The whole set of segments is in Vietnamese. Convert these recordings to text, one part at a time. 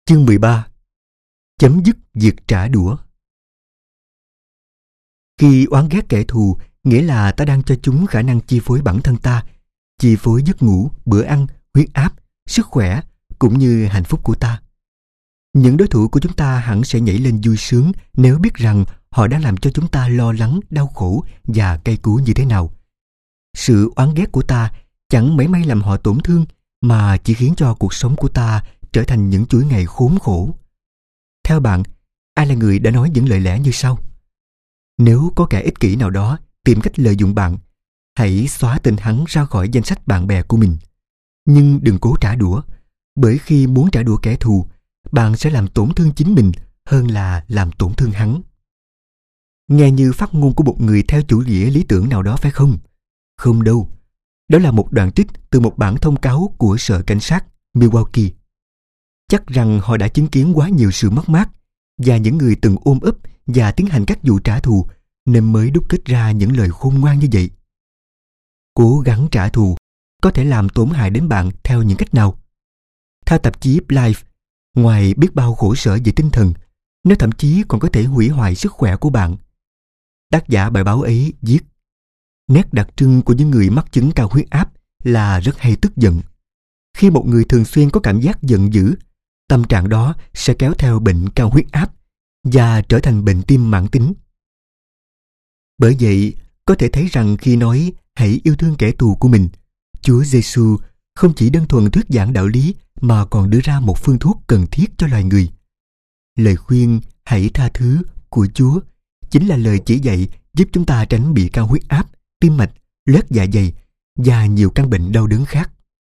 Chương 13. Chấm dứt việc trả đũa. Khi oán ghét kẻ thù, nghĩa là ta đang cho chúng khả năng chi phối bản thân ta, chi phối giấc ngủ, bữa ăn, huyết áp, sức khỏe, cũng như hạnh phúc của ta. Những đối thủ của chúng ta hẳn sẽ nhảy lên vui sướng nếu biết rằng họ đang làm cho chúng ta lo lắng, đau khổ và cay cú như thế nào. Sự oán ghét của ta chẳng mảy may làm họ tổn thương, mà chỉ khiến cho cuộc sống của ta trở thành những chuỗi ngày khốn khổ. Theo bạn, ai là người đã nói những lời lẽ như sau? Nếu có kẻ ích kỷ nào đó tìm cách lợi dụng bạn, hãy xóa tên hắn ra khỏi danh sách bạn bè của mình. Nhưng đừng cố trả đũa, bởi khi muốn trả đũa kẻ thù, bạn sẽ làm tổn thương chính mình hơn là làm tổn thương hắn. Nghe như phát ngôn của một người theo chủ nghĩa lý tưởng nào đó phải không? Không đâu. Đó là một đoạn trích từ một bản thông cáo của Sở Cảnh sát Milwaukee. Chắc rằng họ đã chứng kiến quá nhiều sự mất mát và những người từng ôm ấp và tiến hành các vụ trả thù nên mới đúc kết ra những lời khôn ngoan như vậy. Cố gắng trả thù có thể làm tổn hại đến bạn theo những cách nào? Theo tạp chí Life, ngoài biết bao khổ sở về tinh thần, nó thậm chí còn có thể hủy hoại sức khỏe của bạn. Tác giả bài báo ấy viết: nét đặc trưng của những người mắc chứng cao huyết áp là rất hay tức giận. Khi một người thường xuyên có cảm giác giận dữ, tâm trạng đó sẽ kéo theo bệnh cao huyết áp và trở thành bệnh tim mãn tính. Bởi vậy, có thể thấy rằng khi nói hãy yêu thương kẻ thù của mình, Chúa Giêsu không chỉ đơn thuần thuyết giảng đạo lý mà còn đưa ra một phương thuốc cần thiết cho loài người. Lời khuyên hãy tha thứ của Chúa chính là lời chỉ dạy giúp chúng ta tránh bị cao huyết áp, tim mạch, loét dạ dày và nhiều căn bệnh đau đớn khác.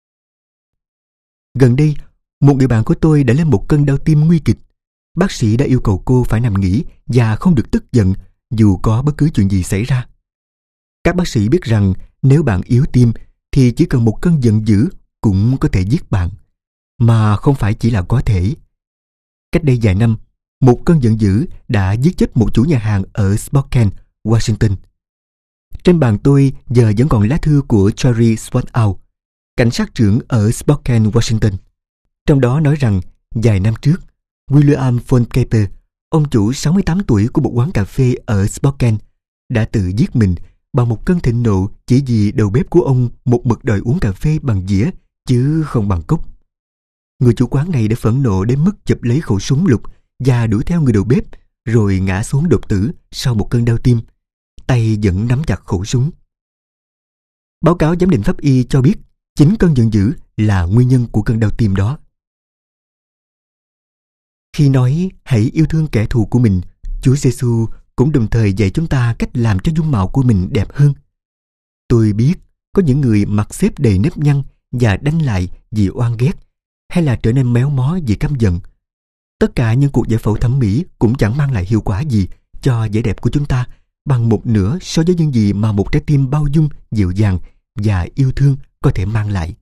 Gần đây, một người bạn của tôi đã lên một cơn đau tim nguy kịch. Bác sĩ đã yêu cầu cô phải nằm nghỉ và không được tức giận dù có bất cứ chuyện gì xảy ra. Các bác sĩ biết rằng nếu bạn yếu tim thì chỉ cần một cơn giận dữ cũng có thể giết bạn, mà không phải chỉ là có thể. Cách đây vài năm, một cơn giận dữ đã giết chết một chủ nhà hàng ở Spokane, Washington. Trên bàn tôi giờ vẫn còn lá thư của Jerry Swarthout, cảnh sát trưởng ở Spokane, Washington. Trong đó nói rằng vài năm trước, William Foncaper, ông chủ 68 tuổi của một quán cà phê ở Spokane, đã tự giết mình bằng một cơn thịnh nộ chỉ vì đầu bếp của ông một mực đòi uống cà phê bằng dĩa chứ không bằng cốc. Người chủ quán này đã phẫn nộ đến mức chụp lấy khẩu súng lục và đuổi theo người đầu bếp, rồi ngã xuống đột tử sau một cơn đau tim, tay vẫn nắm chặt khẩu súng. Báo cáo giám định pháp y cho biết chính cơn giận dữ là nguyên nhân của cơn đau tim đó. Khi nói hãy yêu thương kẻ thù của mình, Chúa Giêsu cũng đồng thời dạy chúng ta cách làm cho dung mạo của mình đẹp hơn. Tôi biết có những người mặt xếp đầy nếp nhăn và đanh lại vì oan ghét, hay là trở nên méo mó vì căm giận. Tất cả những cuộc giải phẫu thẩm mỹ cũng chẳng mang lại hiệu quả gì cho vẻ đẹp của chúng ta bằng một nửa so với những gì mà một trái tim bao dung, dịu dàng và yêu thương có thể mang lại.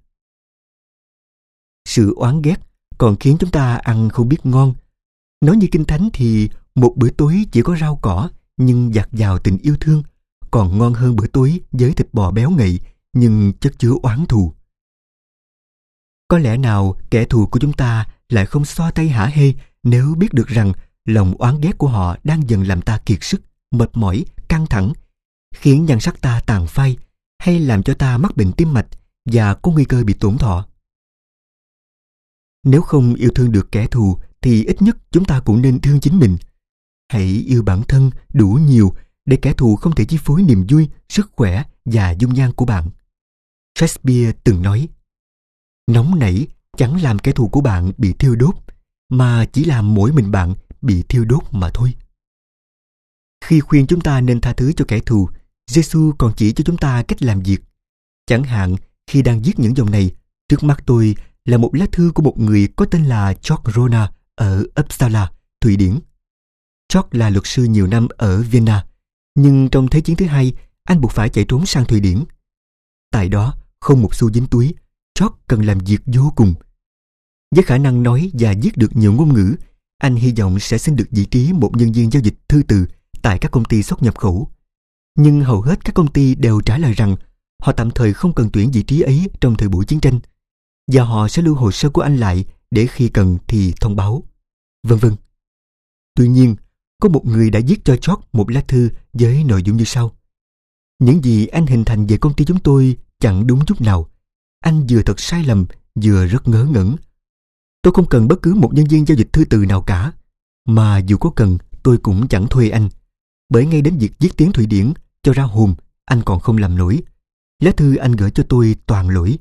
Sự oán ghét còn khiến chúng ta ăn không biết ngon. Nói như Kinh Thánh thì một bữa tối chỉ có rau cỏ nhưng dạt dào tình yêu thương còn ngon hơn bữa tối với thịt bò béo ngậy nhưng chất chứa oán thù. Có lẽ nào kẻ thù của chúng ta lại không xoa tay hả hê nếu biết được rằng lòng oán ghét của họ đang dần làm ta kiệt sức, mệt mỏi, căng thẳng, khiến nhan sắc ta tàn phai hay làm cho ta mắc bệnh tim mạch và có nguy cơ bị tổn thọ. Nếu không yêu thương được kẻ thù thì ít nhất chúng ta cũng nên thương chính mình. Hãy yêu bản thân đủ nhiều để kẻ thù không thể chi phối niềm vui, sức khỏe và dung nhan của bạn. Shakespeare từng nói, nóng nảy chẳng làm kẻ thù của bạn bị thiêu đốt, mà chỉ làm mỗi mình bạn bị thiêu đốt mà thôi. Khi khuyên chúng ta nên tha thứ cho kẻ thù, Giêsu còn chỉ cho chúng ta cách làm việc. Chẳng hạn, khi đang viết những dòng này, trước mắt tôi là một lá thư của một người có tên là George Rona ở Uppsala, Thụy Điển. George là luật sư nhiều năm ở Vienna, nhưng trong Thế chiến thứ hai, anh buộc phải chạy trốn sang Thụy Điển. Tại đó, không một xu dính túi, George cần làm việc vô cùng. Với khả năng nói và viết được nhiều ngôn ngữ, anh hy vọng sẽ xin được vị trí một nhân viên giao dịch thư từ tại các công ty xuất nhập khẩu. Nhưng hầu hết các công ty đều trả lời rằng họ tạm thời không cần tuyển vị trí ấy trong thời buổi chiến tranh, và họ sẽ lưu hồ sơ của anh lại để khi cần thì thông báo, vân vân. Tuy nhiên, có một người đã viết cho George một lá thư với nội dung như sau. Những gì anh hình thành về công ty chúng tôi chẳng đúng chút nào. Anh vừa thật sai lầm, vừa rất ngớ ngẩn. Tôi không cần bất cứ một nhân viên giao dịch thư từ nào cả. Mà dù có cần, tôi cũng chẳng thuê anh. Bởi ngay đến việc viết tiếng Thụy Điển cho ra hồn, anh còn không làm nổi. Lá thư anh gửi cho tôi toàn lỗi.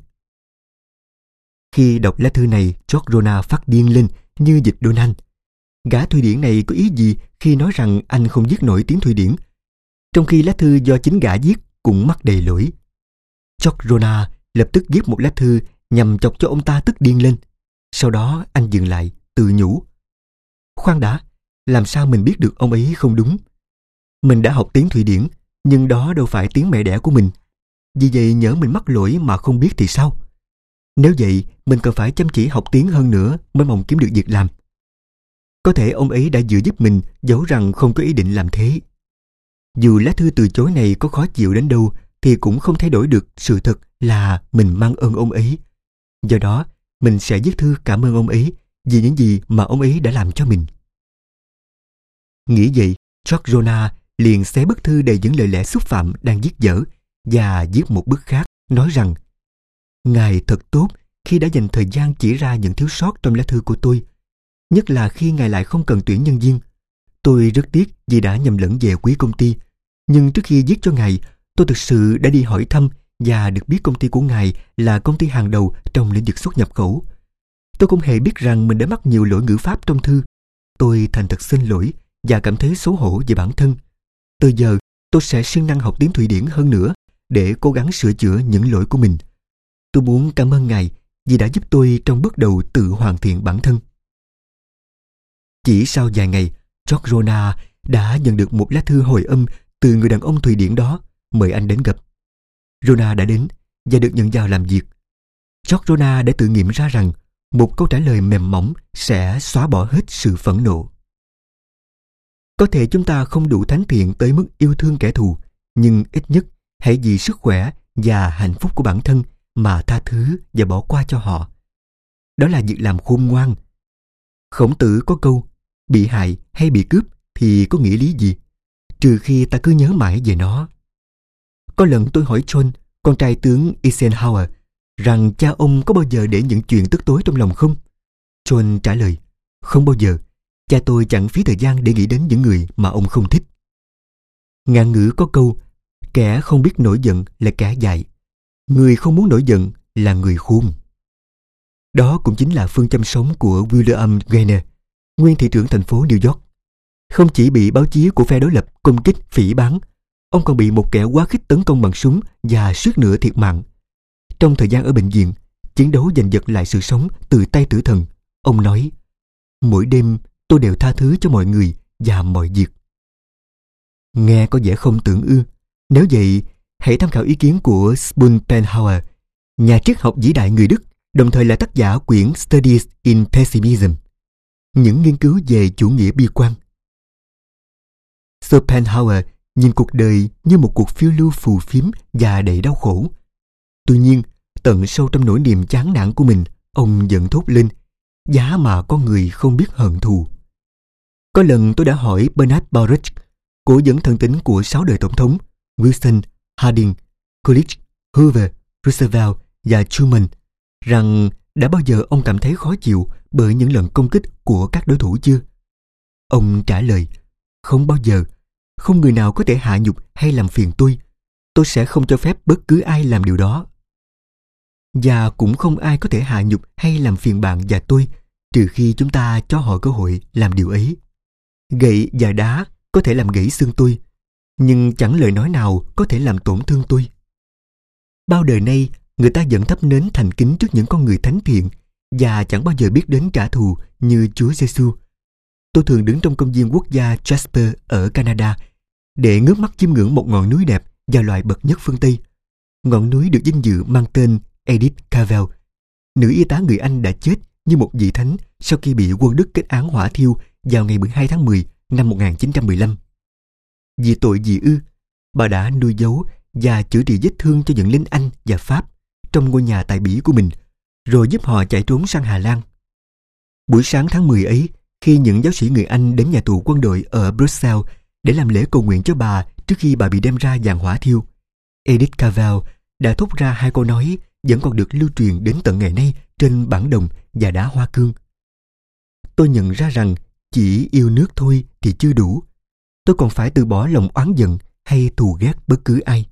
Khi đọc lá thư này, George Rona phát điên lên như dịch Donald. Gã Thụy Điển này có ý gì khi nói rằng anh không viết nổi tiếng Thụy Điển, trong khi lá thư do chính gã viết cũng mắc đầy lỗi. George Rona lập tức viết một lá thư nhằm chọc cho ông ta tức điên lên. Sau đó anh dừng lại, tự nhủ. Khoan đã, làm sao mình biết được ông ấy không đúng? Mình đã học tiếng Thụy Điển, nhưng đó đâu phải tiếng mẹ đẻ của mình. Vì vậy nhỡ mình mắc lỗi mà không biết thì sao? Nếu vậy, mình cần phải chăm chỉ học tiếng hơn nữa mới mong kiếm được việc làm. Có thể ông ấy đã dự giúp mình, dẫu rằng không có ý định làm thế. Dù lá thư từ chối này có khó chịu đến đâu, thì cũng không thay đổi được sự thật là mình mang ơn ông ấy. Do đó, mình sẽ viết thư cảm ơn ông ấy vì những gì mà ông ấy đã làm cho mình. Nghĩ vậy, George Rona liền xé bức thư đầy những lời lẽ xúc phạm đang viết dở và viết một bức khác nói rằng: Ngài thật tốt khi đã dành thời gian chỉ ra những thiếu sót trong lá thư của tôi, nhất là khi Ngài lại không cần tuyển nhân viên. Tôi rất tiếc vì đã nhầm lẫn về quý công ty, nhưng trước khi viết cho Ngài, tôi thực sự đã đi hỏi thăm và được biết công ty của Ngài là công ty hàng đầu trong lĩnh vực xuất nhập khẩu. Tôi không hề biết rằng mình đã mắc nhiều lỗi ngữ pháp trong thư. Tôi thành thật xin lỗi và cảm thấy xấu hổ về bản thân. Từ giờ, tôi sẽ siêng năng học tiếng Thụy Điển hơn nữa để cố gắng sửa chữa những lỗi của mình. Tôi muốn cảm ơn Ngài vì đã giúp tôi trong bước đầu tự hoàn thiện bản thân. Chỉ sau vài ngày, George Rona đã nhận được một lá thư hồi âm từ người đàn ông Thụy Điển đó, mời anh đến gặp. Rona đã đến và được nhận vào làm việc. George Rona đã tự nghiệm ra rằng một câu trả lời mềm mỏng sẽ xóa bỏ hết sự phẫn nộ. Có thể chúng ta không đủ thánh thiện tới mức yêu thương kẻ thù, nhưng ít nhất hãy vì sức khỏe và hạnh phúc của bản thân mà tha thứ và bỏ qua cho họ. Đó là việc làm khôn ngoan. Khổng Tử có câu: bị hại hay bị cướp thì có nghĩa lý gì, trừ khi ta cứ nhớ mãi về nó. Có lần tôi hỏi John, con trai tướng Eisenhower, rằng cha ông có bao giờ để những chuyện tức tối trong lòng không? John trả lời: không bao giờ. Cha tôi chẳng phí thời gian để nghĩ đến những người mà ông không thích. Ngạn ngữ có câu: kẻ không biết nổi giận là kẻ dại, người không muốn nổi giận là người khôn. Đó cũng chính là phương châm sống của William Gaynor, nguyên thị trưởng thành phố New York. Không chỉ bị báo chí của phe đối lập công kích phỉ báng, ông còn bị một kẻ quá khích tấn công bằng súng và suýt nữa thiệt mạng. Trong thời gian ở bệnh viện, chiến đấu giành giật lại sự sống từ tay tử thần, ông nói: mỗi đêm tôi đều tha thứ cho mọi người và mọi việc. Nghe có vẻ không tưởng ư? Nếu vậy, hãy tham khảo ý kiến của Schopenhauer, nhà triết học vĩ đại người Đức, đồng thời là tác giả quyển Studies in Pessimism, những nghiên cứu về chủ nghĩa bi quan. Schopenhauer nhìn cuộc đời như một cuộc phiêu lưu phù phiếm và đầy đau khổ. Tuy nhiên, tận sâu trong nỗi niềm chán nản của mình, ông vẫn thốt lên: giá mà con người không biết hận thù. Có lần tôi đã hỏi Bernard Baruch, cố vấn thân tín của 6 đời tổng thống Wilson, Harding, Coolidge, Hoover, Roosevelt và Truman, rằng đã bao giờ ông cảm thấy khó chịu bởi những lần công kích của các đối thủ chưa? Ông trả lời: không bao giờ. Không người nào có thể hạ nhục hay làm phiền tôi. Tôi sẽ không cho phép bất cứ ai làm điều đó. Và cũng không ai có thể hạ nhục hay làm phiền bạn và tôi, trừ khi chúng ta cho họ cơ hội làm điều ấy. Gậy và đá có thể làm gãy xương tôi, nhưng chẳng lời nói nào có thể làm tổn thương tôi. Bao đời nay, người ta vẫn thắp nến thành kính trước những con người thánh thiện và chẳng bao giờ biết đến trả thù như Chúa Giêsu. Tôi thường đứng trong công viên quốc gia Jasper ở Canada để ngước mắt chiêm ngưỡng một ngọn núi đẹp và loại bậc nhất phương Tây. Ngọn núi được vinh dự mang tên Edith Cavell, nữ y tá người Anh đã chết như một vị thánh sau khi bị quân Đức kết án hỏa thiêu vào ngày 12 tháng 10 năm 1915. Vì tội gì ư? Bà đã nuôi giấu và chữa trị vết thương cho những lính Anh và Pháp trong ngôi nhà tại Bỉ của mình, rồi giúp họ chạy trốn sang Hà Lan. Buổi sáng tháng 10 ấy, khi những giáo sĩ người Anh đến nhà tù quân đội ở Brussels để làm lễ cầu nguyện cho bà trước khi bà bị đem ra giàn hỏa thiêu, Edith Cavell đã thốt ra hai câu nói vẫn còn được lưu truyền đến tận ngày nay trên bản đồng và đá hoa cương. Tôi nhận ra rằng chỉ yêu nước thôi thì chưa đủ. Tôi còn phải từ bỏ lòng oán giận hay thù ghét bất cứ ai.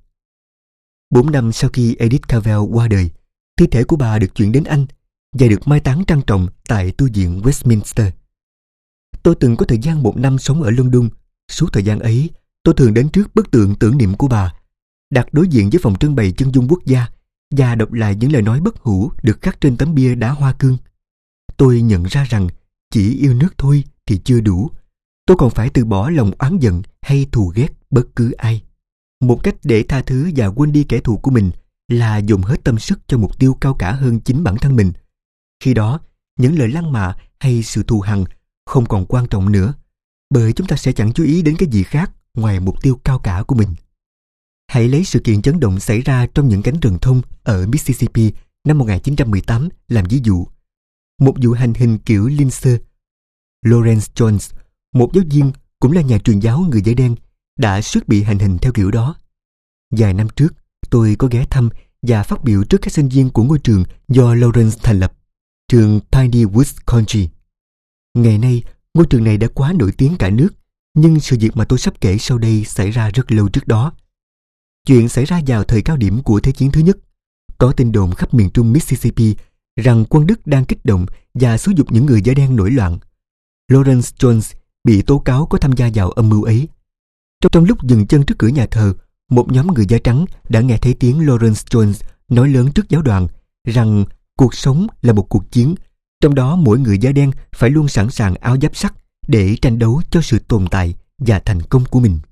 4 năm sau khi Edith Cavell qua đời, thi thể của bà được chuyển đến Anh và được mai táng trang trọng tại tu viện Westminster. Tôi từng có thời gian 1 năm sống ở London. Suốt thời gian ấy, tôi thường đến trước bức tượng tưởng niệm của bà, đặt đối diện với phòng trưng bày chân dung quốc gia và đọc lại những lời nói bất hủ được khắc trên tấm bia đá hoa cương. Tôi nhận ra rằng chỉ yêu nước thôi thì chưa đủ. Tôi còn phải từ bỏ lòng oán giận hay thù ghét bất cứ ai. Một cách để tha thứ và quên đi kẻ thù của mình là dồn hết tâm sức cho mục tiêu cao cả hơn chính bản thân mình. Khi đó, những lời lăng mạ hay sự thù hằn không còn quan trọng nữa, bởi chúng ta sẽ chẳng chú ý đến cái gì khác ngoài mục tiêu cao cả của mình. Hãy lấy sự kiện chấn động xảy ra trong những cánh rừng thông ở Mississippi năm 1918 làm ví dụ. Một vụ hành hình kiểu Lindsay. Lawrence Jones, một giáo viên cũng là nhà truyền giáo người da đen, đã suýt bị hành hình theo kiểu đó. Vài năm trước, tôi có ghé thăm và phát biểu trước các sinh viên của ngôi trường do Lawrence thành lập, trường Piney Woods Country. Ngày nay, ngôi trường này đã quá nổi tiếng cả nước, nhưng sự việc mà tôi sắp kể sau đây xảy ra rất lâu trước đó. Chuyện xảy ra vào thời cao điểm của Thế chiến thứ nhất. Có tin đồn khắp miền trung Mississippi rằng quân Đức đang kích động và xúi giục những người da đen nổi loạn. Lawrence Jones bị tố cáo có tham gia vào âm mưu ấy. Trong lúc dừng chân trước cửa nhà thờ, một nhóm người da trắng đã nghe thấy tiếng Lawrence Jones nói lớn trước giáo đoàn rằng cuộc sống là một cuộc chiến, trong đó mỗi người da đen phải luôn sẵn sàng áo giáp sắt để tranh đấu cho sự tồn tại và thành công của mình.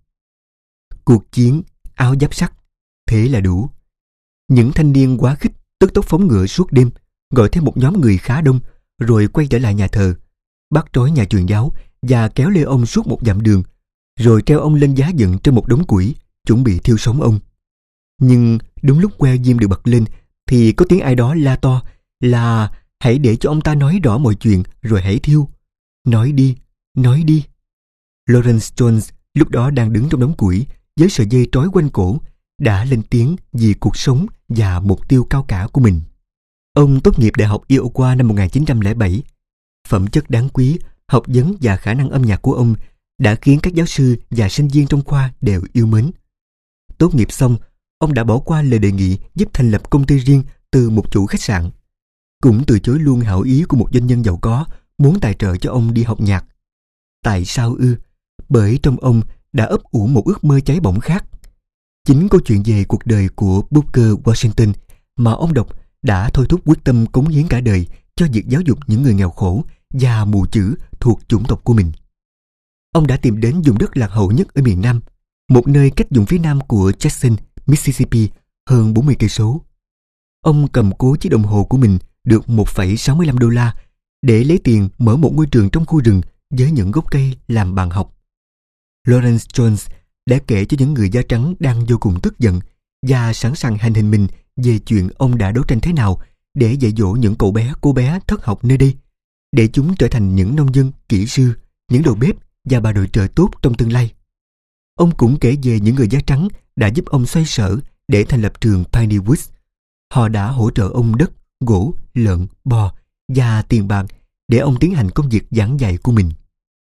Cuộc chiến, áo giáp sắt, thế là đủ. Những thanh niên quá khích tức tốc phóng ngựa suốt đêm, gọi thêm một nhóm người khá đông, rồi quay trở lại nhà thờ, bắt trói nhà truyền giáo và kéo lê ông suốt một dặm đường, rồi treo ông lên giá dựng trên một đống củi, chuẩn bị thiêu sống ông. Nhưng đúng lúc que diêm được bật lên, thì có tiếng ai đó la to là hãy để cho ông ta nói rõ mọi chuyện rồi hãy thiêu. Nói đi, nói đi. Lawrence Jones lúc đó đang đứng trong đống củi với sợi dây trói quanh cổ, đã lên tiếng vì cuộc sống và mục tiêu cao cả của mình. Ông tốt nghiệp Đại học Iowa năm 1907. Phẩm chất đáng quý, học vấn và khả năng âm nhạc của ông đã khiến các giáo sư và sinh viên trong khoa đều yêu mến. Tốt nghiệp xong, ông đã bỏ qua lời đề nghị giúp thành lập công ty riêng từ một chủ khách sạn. Cũng từ chối luôn hảo ý của một doanh nhân giàu có muốn tài trợ cho ông đi học nhạc. Tại sao ư? Bởi trong ông đã ấp ủ một ước mơ cháy bỏng khác. Chính câu chuyện về cuộc đời của Booker Washington mà ông đọc đã thôi thúc quyết tâm cống hiến cả đời cho việc giáo dục những người nghèo khổ và mù chữ thuộc chủng tộc của mình. Ông đã tìm đến vùng đất lạc hậu nhất ở miền Nam, một nơi cách vùng phía nam của Jackson, Mississippi hơn 40 cây số. Ông cầm cố chiếc đồng hồ của mình được $1,65 để lấy tiền mở một ngôi trường trong khu rừng với những gốc cây làm bàn học. Lawrence Jones đã kể cho những người da trắng đang vô cùng tức giận và sẵn sàng hành hình mình về chuyện ông đã đấu tranh thế nào để dạy dỗ những cậu bé cô bé thất học nơi đây, để chúng trở thành những nông dân, kỹ sư, những đầu bếp và bà nội trợ tốt trong tương lai. Ông cũng kể về những người da trắng đã giúp ông xoay sở để thành lập trường Piney Woods. Họ đã hỗ trợ ông đất, gỗ, lợn, bò và tiền bạc để ông tiến hành công việc giảng dạy của mình.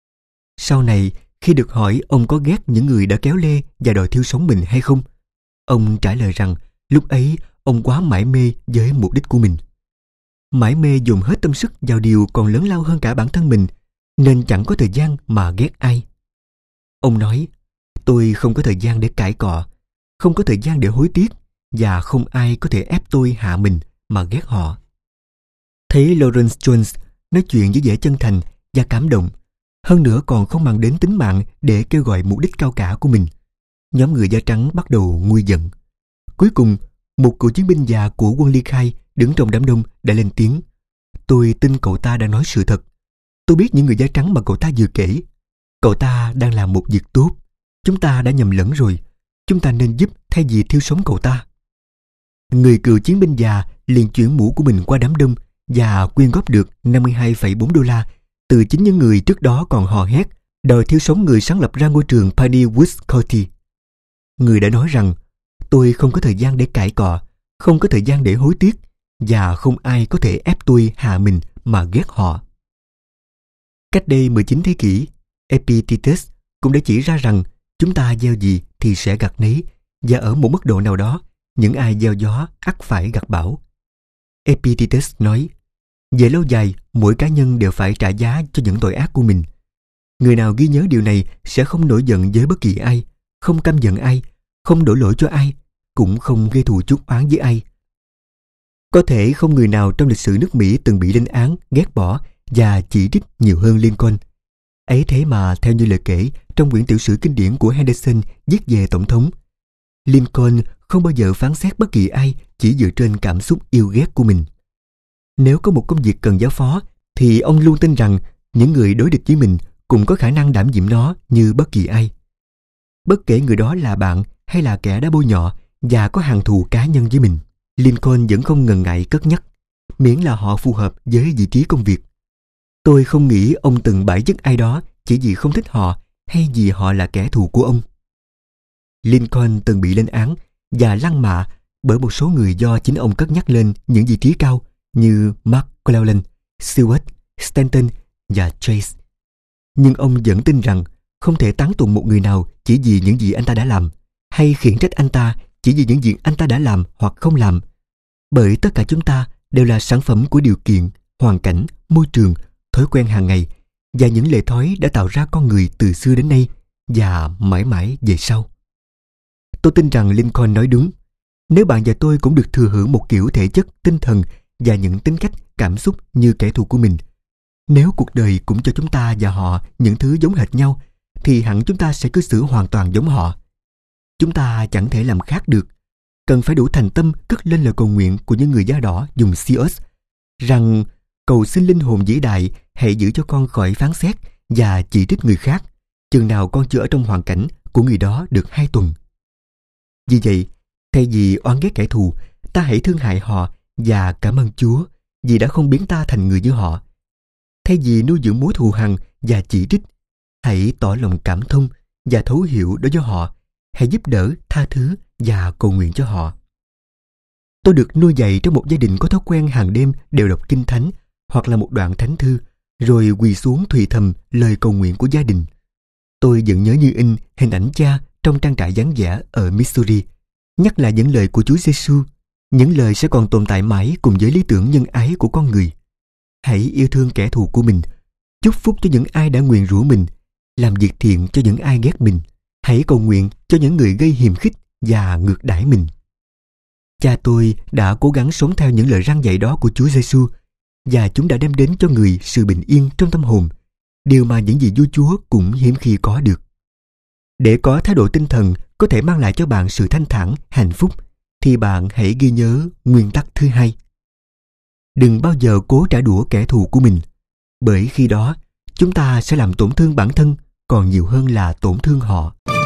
Sau này, khi được hỏi ông có ghét những người đã kéo lê và đòi thiêu sống mình hay không, ông trả lời rằng lúc ấy ông quá mải mê với mục đích của mình. Mải mê dồn hết tâm sức vào điều còn lớn lao hơn cả bản thân mình, nên chẳng có thời gian mà ghét ai. Ông nói, tôi không có thời gian để cãi cọ, không có thời gian để hối tiếc, và không ai có thể ép tôi hạ mình mà ghét họ. Thấy Lawrence Jones nói chuyện với vẻ chân thành và cảm động, hơn nữa còn không mang đến tính mạng để kêu gọi mục đích cao cả của mình, nhóm người da trắng bắt đầu nguôi giận. Cuối cùng, một cựu chiến binh già của quân ly khai đứng trong đám đông đã lên tiếng. Tôi tin cậu ta đã nói sự thật. Tôi biết những người da trắng mà cậu ta vừa kể. Cậu ta đang làm một việc tốt. Chúng ta đã nhầm lẫn rồi. Chúng ta nên giúp thay vì thiêu sống cậu ta. Người cựu chiến binh già liền chuyển mũ của mình qua đám đông và quyên góp được 52,4 đô la từ chính những người trước đó còn hò hét đòi thiếu sống người sáng lập ra ngôi trường Paddy Woods County. Người đã nói rằng tôi không có thời gian để cãi cọ, không có thời gian để hối tiếc, và không ai có thể ép tôi hạ mình mà ghét họ. Cách đây 19 thế kỷ, Epictetus cũng đã chỉ ra rằng chúng ta gieo gì thì sẽ gặt nấy, và ở một mức độ nào đó, những ai gieo gió ắt phải gặt bão. Epictetus nói, về lâu dài, mỗi cá nhân đều phải trả giá cho những tội ác của mình. Người nào ghi nhớ điều này sẽ không nổi giận với bất kỳ ai, không căm giận ai, không đổ lỗi cho ai, cũng không gây thù chuốc oán với ai. Có thể không người nào trong lịch sử nước Mỹ từng bị lên án, ghét bỏ và chỉ trích nhiều hơn Lincoln. Ấy thế mà theo như lời kể trong quyển tiểu sử kinh điển của Henderson viết về Tổng thống, Lincoln không bao giờ phán xét bất kỳ ai chỉ dựa trên cảm xúc yêu ghét của mình. Nếu có một công việc cần giao phó, thì ông luôn tin rằng những người đối địch với mình cũng có khả năng đảm nhiệm nó như bất kỳ ai. Bất kể người đó là bạn hay là kẻ đã bôi nhọ và có hàng thù cá nhân với mình, Lincoln vẫn không ngần ngại cất nhắc, miễn là họ phù hợp với vị trí công việc. Tôi không nghĩ ông từng bãi chức ai đó chỉ vì không thích họ hay vì họ là kẻ thù của ông. Lincoln từng bị lên án và lăng mạ bởi một số người do chính ông cất nhắc lên những vị trí cao như McClellan, Seward, Stanton và Chase. Nhưng ông vẫn tin rằng không thể tán tụng một người nào chỉ vì những gì anh ta đã làm, hay khiển trách anh ta chỉ vì những gì anh ta đã làm hoặc không làm. Bởi tất cả chúng ta đều là sản phẩm của điều kiện, hoàn cảnh, môi trường, thói quen hàng ngày và những lệ thói đã tạo ra con người từ xưa đến nay và mãi mãi về sau. Tôi tin rằng Lincoln nói đúng. Nếu bạn và tôi cũng được thừa hưởng một kiểu thể chất, tinh thần và những tính cách, cảm xúc như kẻ thù của mình, nếu cuộc đời cũng cho chúng ta và họ những thứ giống hệt nhau, thì hẳn chúng ta sẽ cư xử hoàn toàn giống họ. Chúng ta chẳng thể làm khác được. Cần phải đủ thành tâm cất lên lời cầu nguyện của những người da đỏ dùng Sios, rằng cầu xin linh hồn vĩ đại hãy giữ cho con khỏi phán xét và chỉ trích người khác, chừng nào con chưa ở trong hoàn cảnh của người đó được 2 tuần. Vì vậy, thay vì oán ghét kẻ thù, ta hãy thương hại họ và cảm ơn Chúa vì đã không biến ta thành người như họ. Thay vì nuôi dưỡng mối thù hằn và chỉ trích, hãy tỏ lòng cảm thông và thấu hiểu đối với họ. Hãy giúp đỡ, tha thứ và cầu nguyện cho họ. Tôi được nuôi dạy trong một gia đình có thói quen hàng đêm đều đọc kinh thánh hoặc là một đoạn thánh thư, rồi quỳ xuống thùy thầm lời cầu nguyện của gia đình. Tôi vẫn nhớ như in hình ảnh cha trong trang trại vắng vẻ ở Missouri, nhắc lại những lời của Chúa Giêsu, những lời sẽ còn tồn tại mãi cùng với lý tưởng nhân ái của con người. Hãy yêu thương kẻ thù của mình, chúc phúc cho những ai đã nguyền rủa mình, làm việc thiện cho những ai ghét mình. Hãy cầu nguyện cho những người gây hiềm khích và ngược đãi mình. Cha tôi đã cố gắng sống theo những lời răn dạy đó của Chúa Giêsu, và chúng đã đem đến cho người sự bình yên trong tâm hồn, điều mà những gì vua Chúa cũng hiếm khi có được. Để có thái độ tinh thần có thể mang lại cho bạn sự thanh thản, hạnh phúc, thì bạn hãy ghi nhớ nguyên tắc thứ 2. Đừng bao giờ cố trả đũa kẻ thù của mình, bởi khi đó chúng ta sẽ làm tổn thương bản thân còn nhiều hơn là tổn thương họ.